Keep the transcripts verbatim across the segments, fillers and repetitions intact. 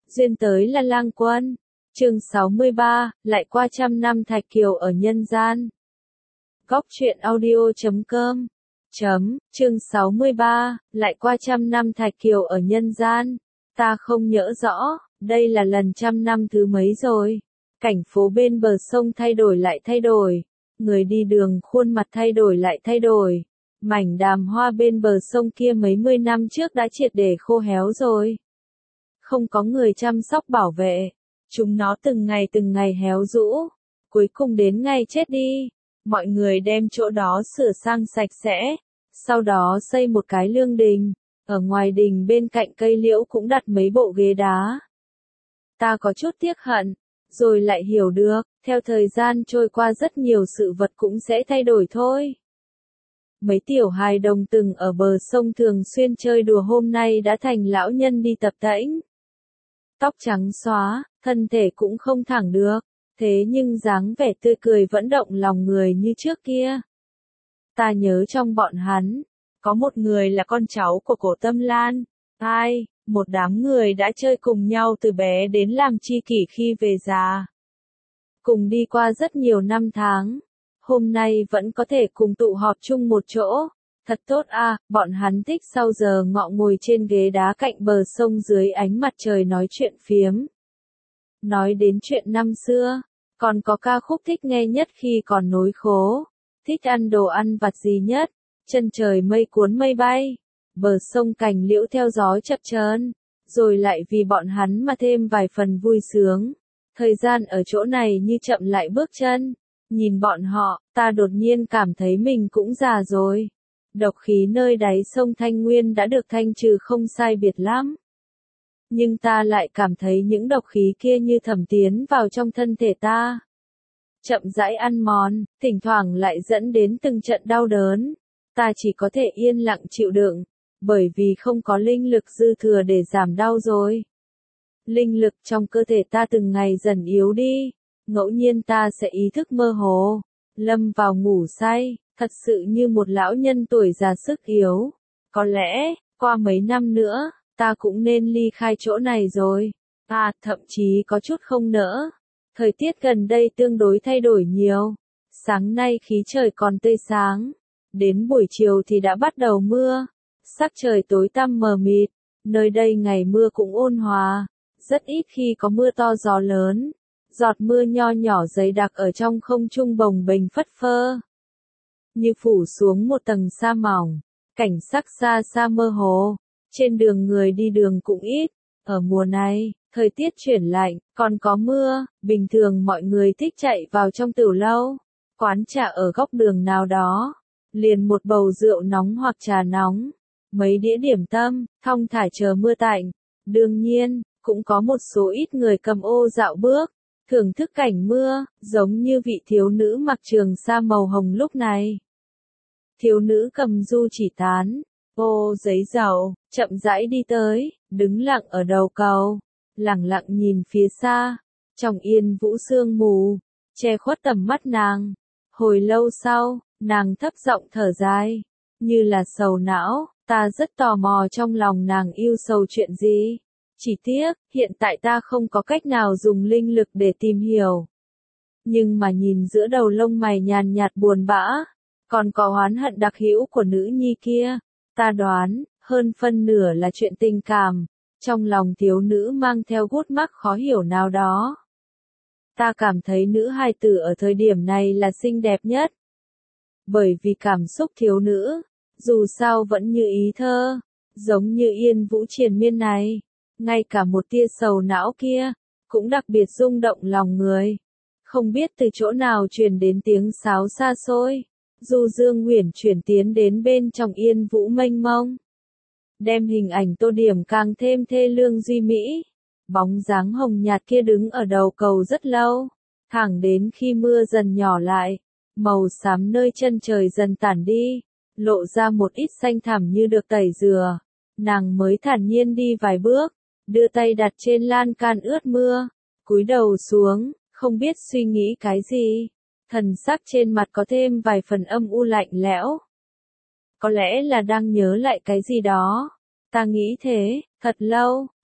Duyên tới là lang quân. Chương sáu mươi ba, lại qua trăm năm Thạch Kiều ở nhân gian. Góc truyện audio chấm com. Chấm, chương sáu mươi ba, lại qua trăm năm Thạch Kiều ở nhân gian. Ta không nhớ rõ, đây là lần trăm năm thứ mấy rồi. Cảnh phố bên bờ sông thay đổi lại thay đổi. Người đi đường khuôn mặt thay đổi lại thay đổi. Mảnh đàm hoa bên bờ sông kia mấy mươi năm trước đã triệt để khô héo rồi. Không có người chăm sóc bảo vệ. Chúng nó từng ngày từng ngày héo rũ. Cuối cùng đến ngày chết đi. Mọi người đem chỗ đó sửa sang sạch sẽ. Sau đó xây một cái lương đình. Ở ngoài đình bên cạnh cây liễu cũng đặt mấy bộ ghế đá. Ta có chút tiếc hận. Rồi lại hiểu được, theo thời gian trôi qua rất nhiều sự vật cũng sẽ thay đổi thôi. Mấy tiểu hài đồng từng ở bờ sông thường xuyên chơi đùa hôm nay đã thành lão nhân đi tập tễnh. Tóc trắng xóa, thân thể cũng không thẳng được, thế nhưng dáng vẻ tươi cười vẫn động lòng người như trước kia. Ta nhớ trong bọn hắn, có một người là con cháu của Cổ Tâm Lan, ai, một đám người đã chơi cùng nhau từ bé đến làm tri kỷ khi về già. Cùng đi qua rất nhiều năm tháng. Hôm nay vẫn có thể cùng tụ họp chung một chỗ. Thật tốt à, bọn hắn thích sau giờ ngọ ngồi trên ghế đá cạnh bờ sông dưới ánh mặt trời nói chuyện phiếm. Nói đến chuyện năm xưa, còn có ca khúc thích nghe nhất khi còn nối khố. Thích ăn đồ ăn vặt gì nhất, chân trời mây cuốn mây bay. Bờ sông cành liễu theo gió chập chờn, rồi lại vì bọn hắn mà thêm vài phần vui sướng. Thời gian ở chỗ này như chậm lại bước chân. Nhìn bọn họ, ta đột nhiên cảm thấy mình cũng già rồi. Độc khí nơi đáy sông Thanh Nguyên đã được thanh trừ không sai biệt lắm. Nhưng ta lại cảm thấy những độc khí kia như thẩm tiến vào trong thân thể ta. Chậm rãi ăn mòn, thỉnh thoảng lại dẫn đến từng trận đau đớn. Ta chỉ có thể yên lặng chịu đựng, bởi vì không có linh lực dư thừa để giảm đau rồi. Linh lực trong cơ thể ta từng ngày dần yếu đi. Ngẫu nhiên ta sẽ ý thức mơ hồ, lâm vào ngủ say, thật sự như một lão nhân tuổi già sức yếu. Có lẽ, qua mấy năm nữa, ta cũng nên ly khai chỗ này rồi. À, thậm chí có chút không nỡ. Thời tiết gần đây tương đối thay đổi nhiều. Sáng nay khí trời còn tươi sáng. Đến buổi chiều thì đã bắt đầu mưa. Sắc trời tối tăm mờ mịt. Nơi đây ngày mưa cũng ôn hòa. Rất ít khi có mưa to gió lớn. Giọt mưa nho nhỏ dày đặc ở trong không trung bồng bềnh phất phơ. Như phủ xuống một tầng sa mỏng. Cảnh sắc xa xa mơ hồ. Trên đường người đi đường cũng ít. Ở mùa này, thời tiết chuyển lạnh, còn có mưa. Bình thường mọi người thích chạy vào trong tửu lâu. Quán trà ở góc đường nào đó. Liền một bầu rượu nóng hoặc trà nóng. Mấy đĩa điểm tâm, thong thả chờ mưa tạnh. Đương nhiên, cũng có một số ít người cầm ô dạo bước. Thưởng thức cảnh mưa, giống như vị thiếu nữ mặc trường sa màu hồng lúc này. Thiếu nữ cầm du chỉ tán, ô giấy dầu, chậm rãi đi tới, đứng lặng ở đầu cầu, lặng lặng nhìn phía xa, trong yên vũ sương mù, che khuất tầm mắt nàng. Hồi lâu sau, nàng thấp giọng thở dài, như là sầu não, ta rất tò mò trong lòng nàng yêu sầu chuyện gì. Chỉ tiếc, hiện tại ta không có cách nào dùng linh lực để tìm hiểu. Nhưng mà nhìn giữa đầu lông mày nhàn nhạt buồn bã, còn có oán hận đặc hữu của nữ nhi kia, ta đoán, hơn phân nửa là chuyện tình cảm, trong lòng thiếu nữ mang theo gút mắc khó hiểu nào đó. Ta cảm thấy nữ hài tử ở thời điểm này là xinh đẹp nhất. Bởi vì cảm xúc thiếu nữ, dù sao vẫn như ý thơ, giống như yên vũ triền miên này. Ngay cả một tia sầu não kia, cũng đặc biệt rung động lòng người. Không biết từ chỗ nào truyền đến tiếng sáo xa xôi. Du dương huyền chuyển tiến đến bên trong yên vũ mênh mông. Đem hình ảnh tô điểm càng thêm thê lương duy mỹ. Bóng dáng hồng nhạt kia đứng ở đầu cầu rất lâu. Thẳng đến khi mưa dần nhỏ lại. Màu xám nơi chân trời dần tản đi. Lộ ra một ít xanh thẳm như được tẩy rửa. Nàng mới thản nhiên đi vài bước. Đưa tay đặt trên lan can ướt mưa, cúi đầu xuống, không biết suy nghĩ cái gì. Thần sắc trên mặt có thêm vài phần âm u lạnh lẽo. Có lẽ là đang nhớ lại cái gì đó. Ta nghĩ thế, thật lâu,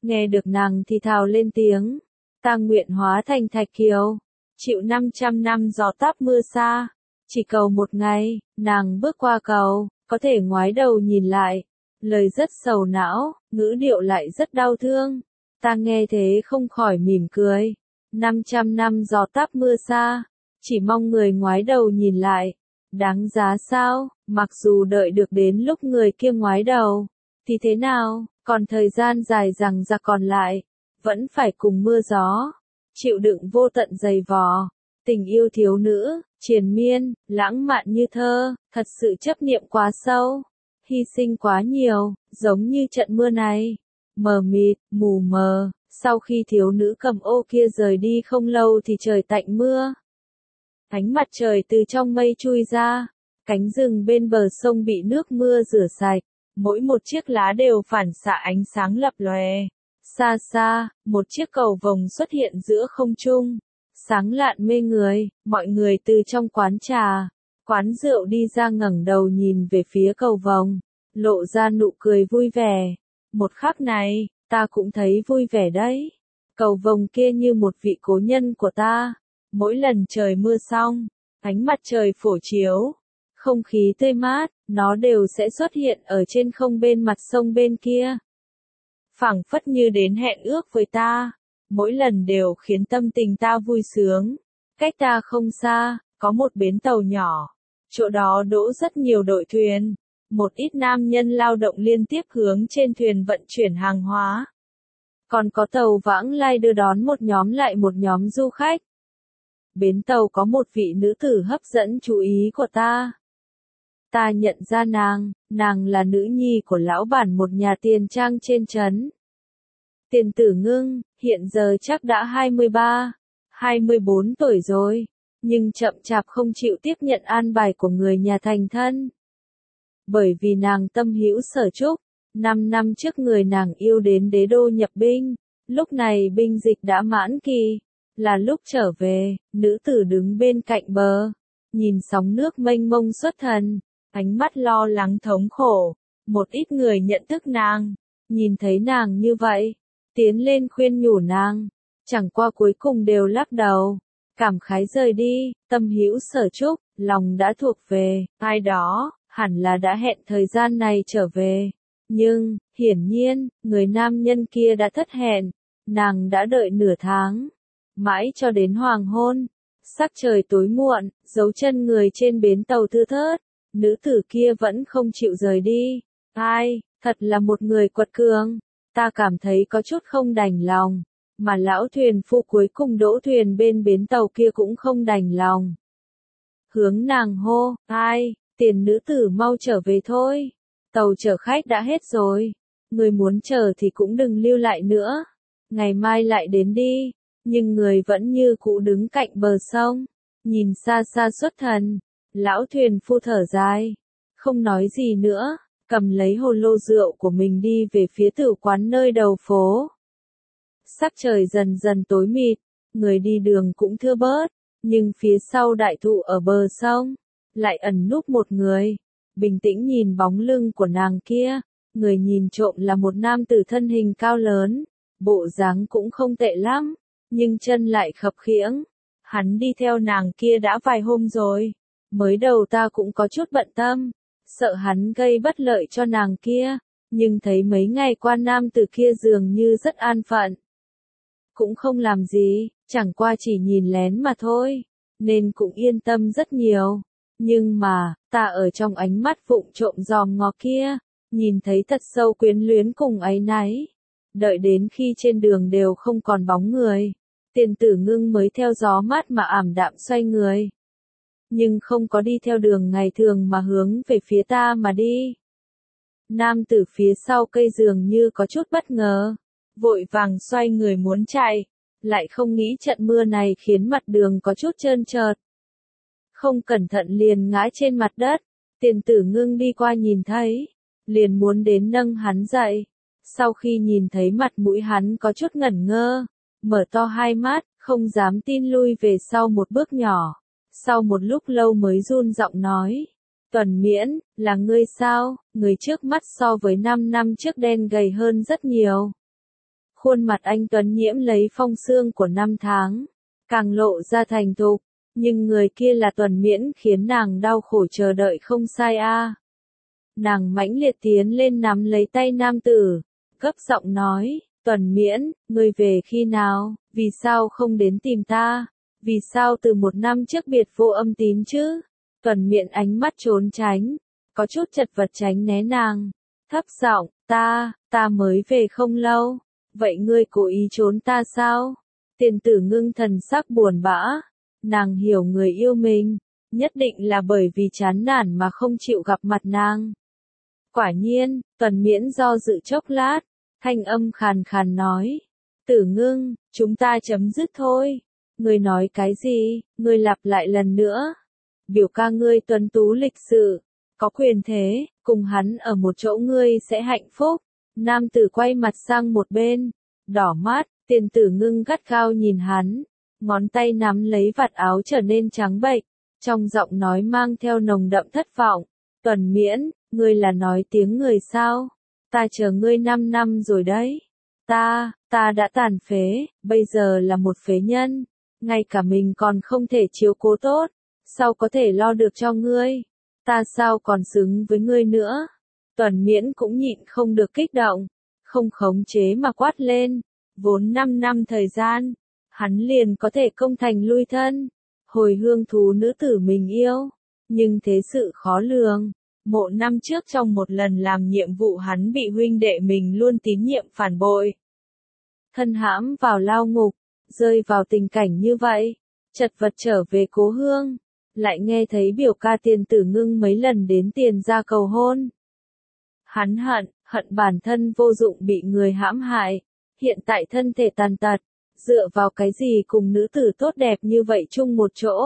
nghe được nàng thì thào lên tiếng. Ta nguyện hóa thành thạch kiều, chịu năm trăm năm gió táp mưa xa, chỉ cầu một ngày, nàng bước qua cầu, có thể ngoái đầu nhìn lại. Lời rất sầu não, ngữ điệu lại rất đau thương. Ta nghe thế không khỏi mỉm cười. Năm trăm năm gió táp mưa xa, chỉ mong người ngoái đầu nhìn lại. Đáng giá sao, mặc dù đợi được đến lúc người kia ngoái đầu, thì thế nào, còn thời gian dài rằng ra còn lại, vẫn phải cùng mưa gió, chịu đựng vô tận dày vò. Tình yêu thiếu nữ, triền miên, lãng mạn như thơ, thật sự chấp niệm quá sâu, hy sinh quá nhiều, giống như trận mưa này. Mờ mịt, mù mờ, sau khi thiếu nữ cầm ô kia rời đi không lâu thì trời tạnh mưa. Ánh mặt trời từ trong mây chui ra, cánh rừng bên bờ sông bị nước mưa rửa sạch, mỗi một chiếc lá đều phản xạ ánh sáng lập lòe. Xa xa, một chiếc cầu vồng xuất hiện giữa không trung, sáng lạn mê người, mọi người từ trong quán trà, quán rượu đi ra ngẩng đầu nhìn về phía cầu vồng, lộ ra nụ cười vui vẻ. Một khắc này, ta cũng thấy vui vẻ đấy. Cầu vồng kia như một vị cố nhân của ta. Mỗi lần trời mưa xong, ánh mặt trời phổ chiếu, không khí tươi mát, nó đều sẽ xuất hiện ở trên không bên mặt sông bên kia. Phảng phất như đến hẹn ước với ta, mỗi lần đều khiến tâm tình ta vui sướng. Cách ta không xa, có một bến tàu nhỏ, chỗ đó đỗ rất nhiều đội thuyền, một ít nam nhân lao động liên tiếp hướng trên thuyền vận chuyển hàng hóa. Còn có tàu vãng lai đưa đón một nhóm lại một nhóm du khách. Bến tàu có một vị nữ tử hấp dẫn chú ý của ta. Ta nhận ra nàng, nàng là nữ nhi của lão bản một nhà tiền trang trên trấn. Tiền Tử Ngưng, hiện giờ chắc đã hai mươi ba, hai mươi bốn tuổi rồi, nhưng chậm chạp không chịu tiếp nhận an bài của người nhà thành thân. Bởi vì nàng tâm hữu sở trúc, năm năm trước người nàng yêu đến đế đô nhập binh, lúc này binh dịch đã mãn kỳ. Là lúc trở về, nữ tử đứng bên cạnh bờ, nhìn sóng nước mênh mông xuất thần, ánh mắt lo lắng thống khổ. Một ít người nhận thức nàng, nhìn thấy nàng như vậy, tiến lên khuyên nhủ nàng, chẳng qua cuối cùng đều lắc đầu, cảm khái rời đi. Tâm hữu sở trúc, lòng đã thuộc về ai đó, hẳn là đã hẹn thời gian này trở về. Nhưng, hiển nhiên, người nam nhân kia đã thất hẹn, nàng đã đợi nửa tháng. Mãi cho đến hoàng hôn, sắc trời tối muộn, dấu chân người trên bến tàu thưa thớt, nữ tử kia vẫn không chịu rời đi. Ai, thật là một người quật cường, ta cảm thấy có chút không đành lòng, mà lão thuyền phu cuối cùng đỗ thuyền bên bến tàu kia cũng không đành lòng. Hướng nàng hô, ai, tiền nữ tử mau trở về thôi, tàu chở khách đã hết rồi, người muốn chờ thì cũng đừng lưu lại nữa, ngày mai lại đến đi. Nhưng người vẫn như cũ đứng cạnh bờ sông, nhìn xa xa xuất thần. Lão thuyền phu thở dài, không nói gì nữa, cầm lấy hồ lô rượu của mình đi về phía tử quán nơi đầu phố. Sắc trời dần dần tối mịt, người đi đường cũng thưa bớt, nhưng phía sau đại thụ ở bờ sông, lại ẩn núp một người, bình tĩnh nhìn bóng lưng của nàng kia. Người nhìn trộm là một nam tử thân hình cao lớn, bộ dáng cũng không tệ lắm. Nhưng chân lại khập khiễng, hắn đi theo nàng kia đã vài hôm rồi, mới đầu ta cũng có chút bận tâm, sợ hắn gây bất lợi cho nàng kia, nhưng thấy mấy ngày qua nam tử kia dường như rất an phận. Cũng không làm gì, chẳng qua chỉ nhìn lén mà thôi, nên cũng yên tâm rất nhiều. Nhưng mà, ta ở trong ánh mắt vụng trộm dòm ngó kia, nhìn thấy thật sâu quyến luyến cùng áy náy. Đợi đến khi trên đường đều không còn bóng người, Tiền Tử Ngưng mới theo gió mát mà ảm đạm xoay người. Nhưng không có đi theo đường ngày thường mà hướng về phía ta mà đi. Nam tử phía sau cây dường như có chút bất ngờ, vội vàng xoay người muốn chạy, lại không nghĩ trận mưa này khiến mặt đường có chút trơn trượt. Không cẩn thận liền ngã trên mặt đất, Tiền Tử Ngưng đi qua nhìn thấy, liền muốn đến nâng hắn dậy. Sau khi nhìn thấy mặt mũi hắn có chút ngẩn ngơ, mở to hai mắt, không dám tin lui về sau một bước nhỏ. Sau một lúc lâu mới run giọng nói, Tuần Miễn, là ngươi sao? Người trước mắt so với năm năm trước đen gầy hơn rất nhiều. Khuôn mặt anh tuấn nhiễm lấy phong sương của năm tháng, càng lộ ra thành thục, nhưng người kia là Tuần Miễn khiến nàng đau khổ chờ đợi không sai a. À. Nàng mãnh liệt tiến lên nắm lấy tay nam tử, gấp giọng nói, Tuần Miễn, ngươi về khi nào, vì sao không đến tìm ta, vì sao từ một năm trước biệt vô âm tín chứ? Tuần Miễn ánh mắt trốn tránh, có chút chật vật tránh né nàng, thấp giọng, ta, ta mới về không lâu, vậy ngươi cố ý trốn ta sao? Tiền Tử Ngưng thần sắc buồn bã, nàng hiểu người yêu mình, nhất định là bởi vì chán nản mà không chịu gặp mặt nàng. Quả nhiên, Tuần Miễn do dự chốc lát, thanh âm khàn khàn nói, Tử Ngưng, chúng ta chấm dứt thôi. Ngươi nói cái gì, ngươi lặp lại lần nữa. Biểu ca ngươi tuấn tú lịch sự, có quyền thế, cùng hắn ở một chỗ ngươi sẽ hạnh phúc. Nam tử quay mặt sang một bên, đỏ mắt, Tiền Tử Ngưng gắt gao nhìn hắn, ngón tay nắm lấy vạt áo trở nên trắng bệch, trong giọng nói mang theo nồng đậm thất vọng. Tuần Miễn, ngươi là nói tiếng người sao? Ta chờ ngươi năm năm rồi đấy. Ta, ta đã tàn phế, bây giờ là một phế nhân, ngay cả mình còn không thể chiếu cố tốt, sao có thể lo được cho ngươi? Ta sao còn xứng với ngươi nữa? Tuần Miễn cũng nhịn không được kích động, không khống chế mà quát lên, vốn năm năm thời gian, hắn liền có thể công thành lui thân, hồi hương thú nữ tử mình yêu, nhưng thế sự khó lường. Một năm trước trong một lần làm nhiệm vụ hắn bị huynh đệ mình luôn tín nhiệm phản bội. Thân hãm vào lao ngục, rơi vào tình cảnh như vậy, chật vật trở về cố hương, lại nghe thấy biểu ca Tiền Tử Ngưng mấy lần đến tiền ra cầu hôn. Hắn hận, hận bản thân vô dụng bị người hãm hại, hiện tại thân thể tàn tật, dựa vào cái gì cùng nữ tử tốt đẹp như vậy chung một chỗ.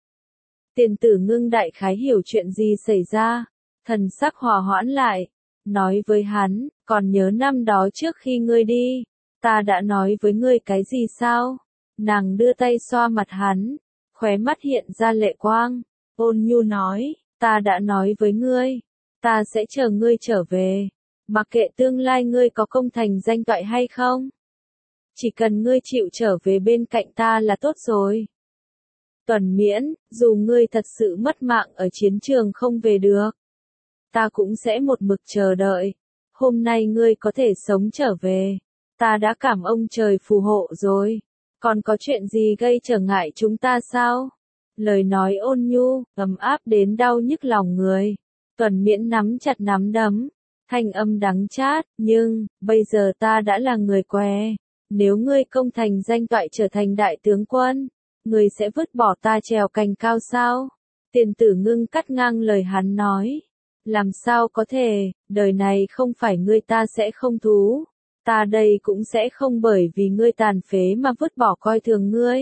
Tiền Tử Ngưng đại khái hiểu chuyện gì xảy ra, thần sắc hòa hoãn lại, nói với hắn, còn nhớ năm đó trước khi ngươi đi, ta đã nói với ngươi cái gì sao? Nàng đưa tay xoa mặt hắn, khóe mắt hiện ra lệ quang, ôn nhu nói, ta đã nói với ngươi, ta sẽ chờ ngươi trở về, mặc kệ tương lai ngươi có công thành danh toại hay không. Chỉ cần ngươi chịu trở về bên cạnh ta là tốt rồi. Tuần Miễn, dù ngươi thật sự mất mạng ở chiến trường không về được, ta cũng sẽ một mực chờ đợi. Hôm nay ngươi có thể sống trở về, ta đã cảm ông trời phù hộ rồi. Còn có chuyện gì gây trở ngại chúng ta sao? Lời nói ôn nhu, ấm áp đến đau nhức lòng người. Tuần Miễn nắm chặt nắm đấm, thanh âm đắng chát, nhưng, bây giờ ta đã là người què. Nếu ngươi công thành danh toại trở thành đại tướng quân, ngươi sẽ vứt bỏ ta trèo cành cao sao? Tiền Tử Ngưng cắt ngang lời hắn nói. Làm sao có thể, đời này không phải ngươi ta sẽ không thú. Ta đây cũng sẽ không bởi vì ngươi tàn phế mà vứt bỏ coi thường ngươi.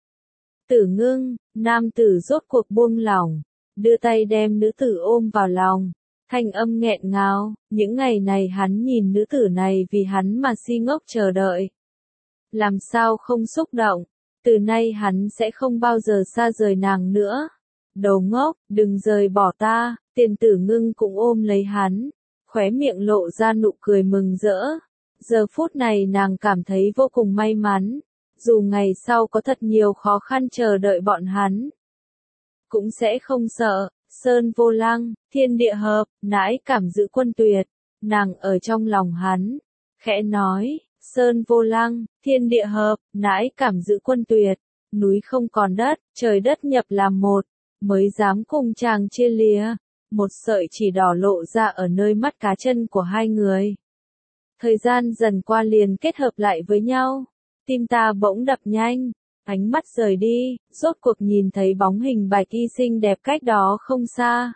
Tử Ngưng, nam tử rốt cuộc buông lỏng, đưa tay đem nữ tử ôm vào lòng, thanh âm nghẹn ngào, những ngày này hắn nhìn nữ tử này vì hắn mà si ngốc chờ đợi. Làm sao không xúc động, từ nay hắn sẽ không bao giờ xa rời nàng nữa. Đồ ngốc, đừng rời bỏ ta. Tiền Tử Ngưng cũng ôm lấy hắn, khóe miệng lộ ra nụ cười mừng rỡ. Giờ phút này nàng cảm thấy vô cùng may mắn, dù ngày sau có thật nhiều khó khăn chờ đợi bọn hắn, cũng sẽ không sợ. Sơn vô lăng, thiên địa hợp, nãi cảm giữ quân tuyệt. Nàng ở trong lòng hắn, khẽ nói, Sơn vô lăng, thiên địa hợp, nãi cảm giữ quân tuyệt. Núi không còn đất, trời đất nhập làm một, mới dám cùng chàng chia lìa. Một sợi chỉ đỏ lộ ra ở nơi mắt cá chân của hai người. Thời gian dần qua liền kết hợp lại với nhau. Tim ta bỗng đập nhanh, ánh mắt rời đi, rốt cuộc nhìn thấy bóng hình Bạch Y xinh đẹp cách đó không xa.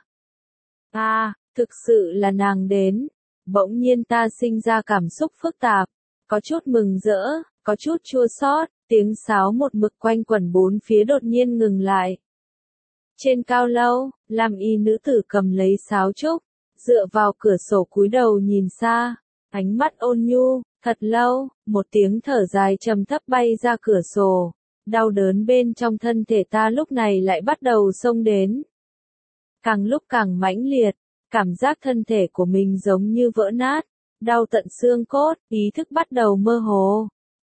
À, thực sự là nàng đến. Bỗng nhiên ta sinh ra cảm xúc phức tạp, có chút mừng rỡ, có chút chua xót. Tiếng sáo một mực quanh quẩn bốn phía đột nhiên ngừng lại. Trên cao lâu, Lam y nữ tử cầm lấy sáo trúc, dựa vào cửa sổ cúi đầu nhìn xa, ánh mắt ôn nhu. Thật lâu, một tiếng thở dài trầm thấp bay ra cửa sổ, đau đớn bên trong thân thể ta lúc này lại bắt đầu xông đến. Càng lúc càng mãnh liệt, cảm giác thân thể của mình giống như vỡ nát, đau tận xương cốt, ý thức bắt đầu mơ hồ.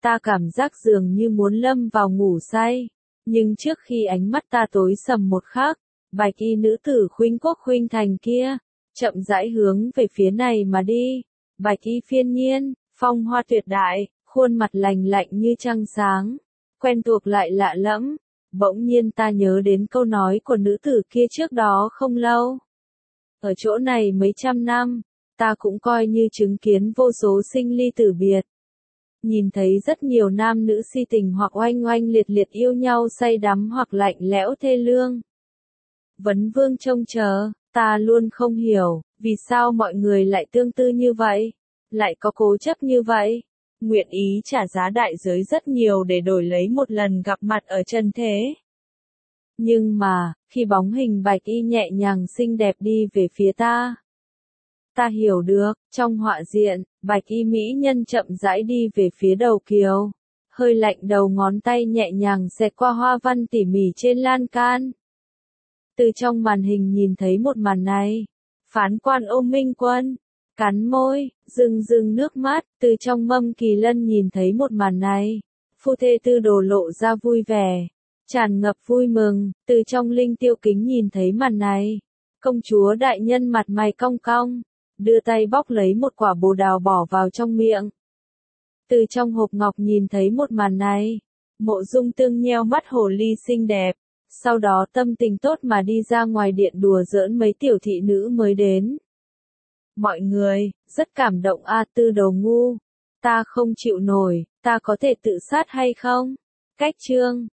Ta cảm giác dường như muốn lâm vào ngủ say. Nhưng trước khi ánh mắt ta tối sầm một khắc, bạch y nữ tử khuynh quốc khuynh thành kia, chậm rãi hướng về phía này mà đi. Bạch y phiên nhiên, phong hoa tuyệt đại, khuôn mặt lành lạnh như trăng sáng, quen thuộc lại lạ lẫm. Bỗng nhiên ta nhớ đến câu nói của nữ tử kia trước đó không lâu. Ở chỗ này mấy trăm năm, ta cũng coi như chứng kiến vô số sinh ly tử biệt. Nhìn thấy rất nhiều nam nữ si tình hoặc oanh oanh liệt liệt yêu nhau say đắm hoặc lạnh lẽo thê lương. Vấn Vương trông chờ, ta luôn không hiểu, vì sao mọi người lại tương tư như vậy, lại có cố chấp như vậy, nguyện ý trả giá đại giới rất nhiều để đổi lấy một lần gặp mặt ở trần thế. Nhưng mà, khi bóng hình bạch y nhẹ nhàng xinh đẹp đi về phía ta, ta hiểu được, trong họa diện, bạch y mỹ nhân chậm rãi đi về phía đầu kiều, hơi lạnh đầu ngón tay nhẹ nhàng xẹt qua hoa văn tỉ mỉ trên lan can. Từ trong màn hình nhìn thấy một màn này, phán quan ôm Minh Quân, cắn môi, rưng rưng nước mắt. Từ trong mâm kỳ lân nhìn thấy một màn này, phu thê tư đồ lộ ra vui vẻ, tràn ngập vui mừng. Từ trong linh tiêu kính nhìn thấy màn này, công chúa đại nhân mặt mày cong cong, đưa tay bóc lấy một quả bồ đào bỏ vào trong miệng. Từ trong hộp ngọc nhìn thấy một màn này, Mộ Dung Tương nheo mắt hồ ly xinh đẹp, sau đó tâm tình tốt mà đi ra ngoài điện đùa giỡn mấy tiểu thị nữ mới đến. Mọi người, rất cảm động a. Tư Đồ ngu, ta không chịu nổi, ta có thể tự sát hay không? Cách chương